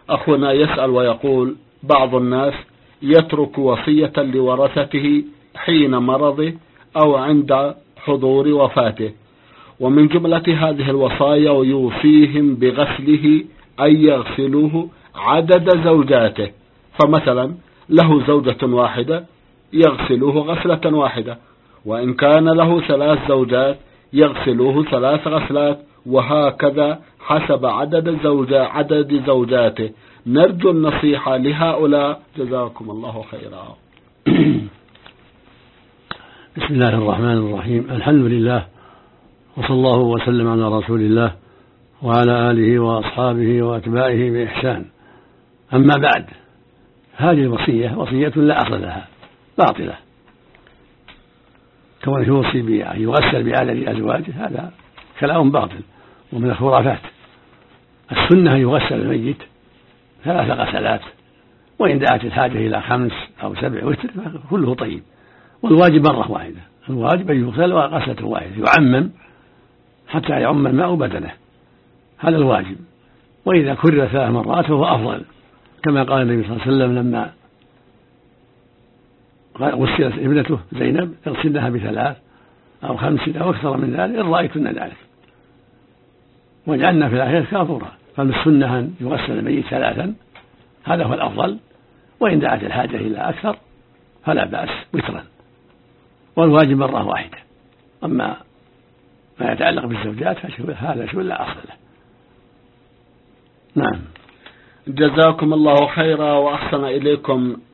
أخونا يسأل ويقول: بعض الناس يترك وصية لورثته حين مرضه أو عند حضور وفاته، ومن جملة هذه الوصايا يوصيهم بغسله أي يغسلوه عدد زوجاته، فمثلا له زوجة واحدة يغسلوه غسلة واحدة، وإن كان له 3 زوجات يغسلوه 3 غسلات، وهكذا حسب عدد زوجاته. نرجو النصيحة لهؤلاء، جزاكم الله خيرا. بسم الله الرحمن الرحيم، الحمد لله، وصلى الله وسلم على رسول الله وعلى آله وأصحابه وأتباعه بإحسان. أما بعد، هذه الوصية وصية لا أصل لها، باطلة، كونه يوصي بأن يغسل بعدد أزواجه هذا كلام باطل ومن الخرافات. السنة أن يغسل الميت 3 غسلات، وإن دعت الحاجة إلى 5 أو 7 وتر كله طيب، والواجب مرة واحدة، الواجب أن يغسل غسلة واحدة، يعمم حتى يعم الماء بدنه، هذا الواجب. وإذا كرر 3 مرات فهو أفضل، كما قال النبي صلى الله عليه وسلم لما غسلت ابنته زينب: اغسلنها ب3 أو 5 أو أكثر من ذلك إن رأيتن ذلك، وجعلنا في الآخرة كافورا. فالسنة أن يغسل الميت 3، هذا هو الأفضل، وإن دعت الحاجة إلى أكثر فلا بأس وترا، والواجب مرة واحدة. أما ما يتعلق بالزوجات هذا شيء لا أصل له. نعم. جزاكم الله خيرا وأحسن إليكم